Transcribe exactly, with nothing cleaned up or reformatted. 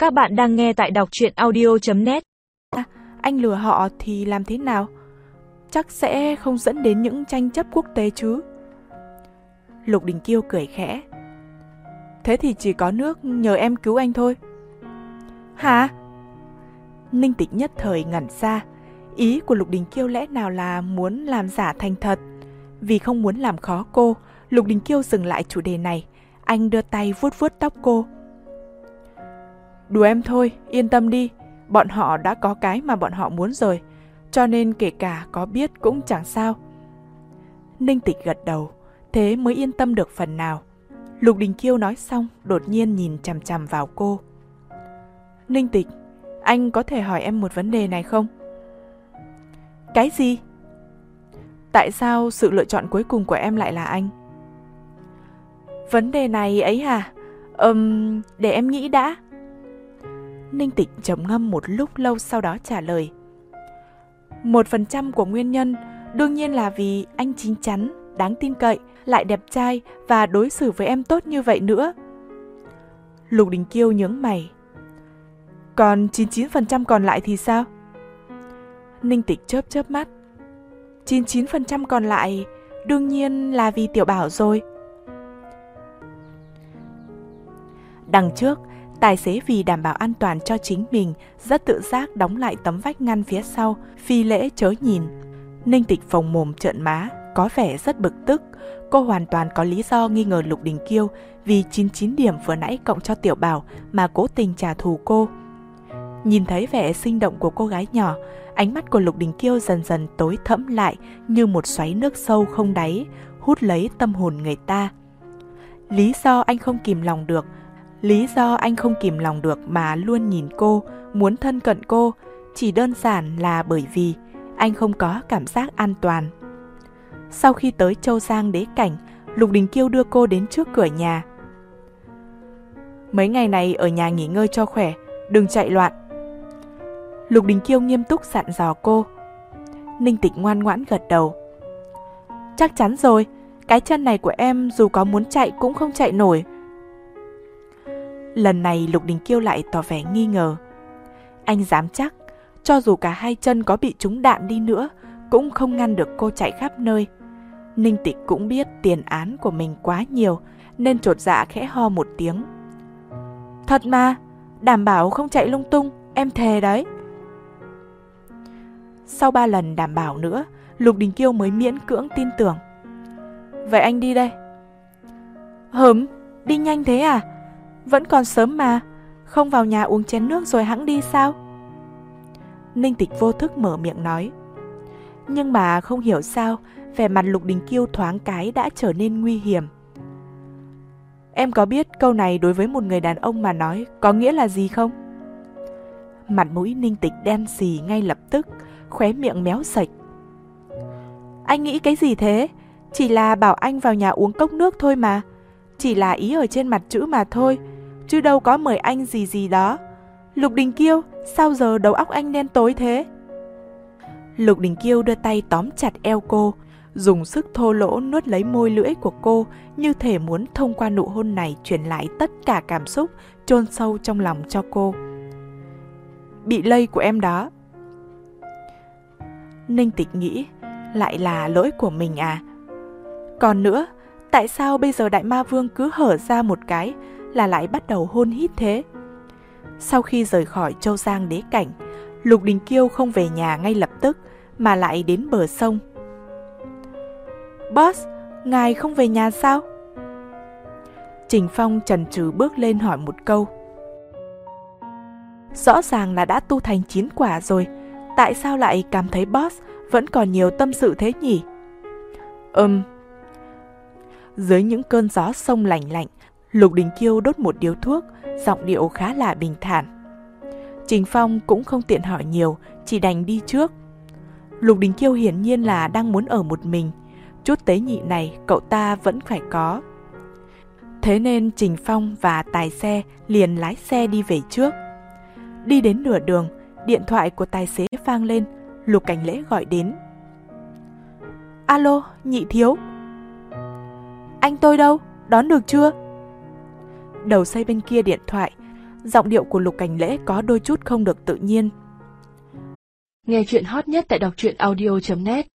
Các bạn đang nghe tại đọc truyện audio chấm net. À, anh lừa họ thì làm thế nào? Chắc sẽ không dẫn đến những tranh chấp quốc tế chứ? Lục Đình Kiêu cười khẽ. Thế thì chỉ có nước nhờ em cứu anh thôi. Hả? Ninh Tịch nhất thời ngẩn ra. Ý của Lục Đình Kiêu lẽ nào là muốn làm giả thành thật? Vì không muốn làm khó cô, Lục Đình Kiêu dừng lại chủ đề này. Anh đưa tay vuốt vuốt tóc cô. Đùa em thôi, yên tâm đi. Bọn họ đã có cái mà bọn họ muốn rồi, cho nên kể cả có biết cũng chẳng sao. Ninh Tịch gật đầu, thế mới yên tâm được phần nào. Lục Đình Kiêu nói xong, đột nhiên nhìn chằm chằm vào cô. Ninh Tịch, anh có thể hỏi em một vấn đề này không? Cái gì? Tại sao sự lựa chọn cuối cùng của em lại là anh? Vấn đề này ấy hả? Ừm, để em nghĩ đã. Ninh Tịch trầm ngâm một lúc lâu sau đó trả lời. Một phần trăm của nguyên nhân đương nhiên là vì anh chín chắn, đáng tin cậy, lại đẹp trai và đối xử với em tốt như vậy nữa. Lục Đình Kiêu nhướng mày. Còn chín mươi chín phần trăm còn lại thì sao? Ninh Tịch chớp chớp mắt. chín mươi chín phần trăm còn lại đương nhiên là vì Tiểu Bảo rồi. Đằng trước, tài xế vì đảm bảo an toàn cho chính mình rất tự giác đóng lại tấm vách ngăn phía sau, phi lễ chớ nhìn. Ninh Tịch phồng mồm trợn má, có vẻ rất bực tức. Cô hoàn toàn có lý do nghi ngờ Lục Đình Kiêu vì chín mươi chín điểm vừa nãy cộng cho Tiểu Bảo mà cố tình trả thù cô. Nhìn thấy vẻ sinh động của cô gái nhỏ, ánh mắt của Lục Đình Kiêu dần dần tối thẫm lại như một xoáy nước sâu không đáy, hút lấy tâm hồn người ta. Lý do anh không kìm lòng được, lý do anh không kìm lòng được mà luôn nhìn cô, muốn thân cận cô, chỉ đơn giản là bởi vì anh không có cảm giác an toàn. Sau khi tới Châu Giang Đế Cảnh, Lục Đình Kiêu đưa cô đến trước cửa nhà. Mấy ngày này ở nhà nghỉ ngơi cho khỏe, đừng chạy loạn. Lục Đình Kiêu nghiêm túc dặn dò cô. Ninh Tịch ngoan ngoãn gật đầu. Chắc chắn rồi, cái chân này của em dù có muốn chạy cũng không chạy nổi. Lần này Lục Đình Kiêu lại tỏ vẻ nghi ngờ. Anh dám chắc, cho dù cả hai chân có bị trúng đạn đi nữa, cũng không ngăn được cô chạy khắp nơi. Ninh Tịch cũng biết tiền án của mình quá nhiều, nên chột dạ khẽ ho một tiếng. Thật mà, đảm bảo không chạy lung tung, em thề đấy. Sau ba lần đảm bảo nữa, Lục Đình Kiêu mới miễn cưỡng tin tưởng. Vậy anh đi đây. Hửm, đi nhanh thế à? Vẫn còn sớm mà, không vào nhà uống chén nước rồi hẵng đi sao? Ninh Tịch vô thức mở miệng nói. Nhưng mà không hiểu sao, vẻ mặt Lục Đình Kiêu thoáng cái đã trở nên nguy hiểm. Em có biết câu này đối với một người đàn ông mà nói có nghĩa là gì không? Mặt mũi Ninh Tịch đen xì ngay lập tức, khóe miệng méo sạch. Anh nghĩ cái gì thế? Chỉ là bảo anh vào nhà uống cốc nước thôi mà. Chỉ là ý ở trên mặt chữ mà thôi, chứ đâu có mời anh gì gì đó. Lục Đình Kiêu, sao giờ đầu óc anh đen tối thế? Lục Đình Kiêu đưa tay tóm chặt eo cô, dùng sức thô lỗ nuốt lấy môi lưỡi của cô, như thể muốn thông qua nụ hôn này truyền lại tất cả cảm xúc chôn sâu trong lòng cho cô. Bị lây của em đó. Ninh Tịch nghĩ, lại là lỗi của mình à? Còn nữa, tại sao bây giờ Đại Ma Vương cứ hở ra một cái là lại bắt đầu hôn hít thế? Sau khi rời khỏi Châu Giang Đế Cảnh, Lục Đình Kiêu không về nhà ngay lập tức mà lại đến bờ sông. Boss, ngài không về nhà sao? Trình Phong chần chừ bước lên hỏi một câu. Rõ ràng là đã tu thành chín quả rồi, tại sao lại cảm thấy boss vẫn còn nhiều tâm sự thế nhỉ? Ừm. Dưới những cơn gió sông lạnh lạnh, Lục Đình Kiêu đốt một điếu thuốc, giọng điệu khá là bình thản. Trình Phong cũng không tiện hỏi nhiều, chỉ đành đi trước. Lục Đình Kiêu hiển nhiên là đang muốn ở một mình, chút tế nhị này cậu ta vẫn phải có. Thế nên Trình Phong và tài xe liền lái xe đi về trước. Đi đến nửa đường, điện thoại của tài xế vang lên, Lục Cảnh Lễ gọi đến. Alo, nhị thiếu. Anh tôi đâu, đón được chưa? Đầu dây bên kia điện thoại, Giọng điệu của Lục Cảnh Lễ có đôi chút không được tự nhiên. Nghe chuyện hot nhất tại đọc truyện audio chấm net.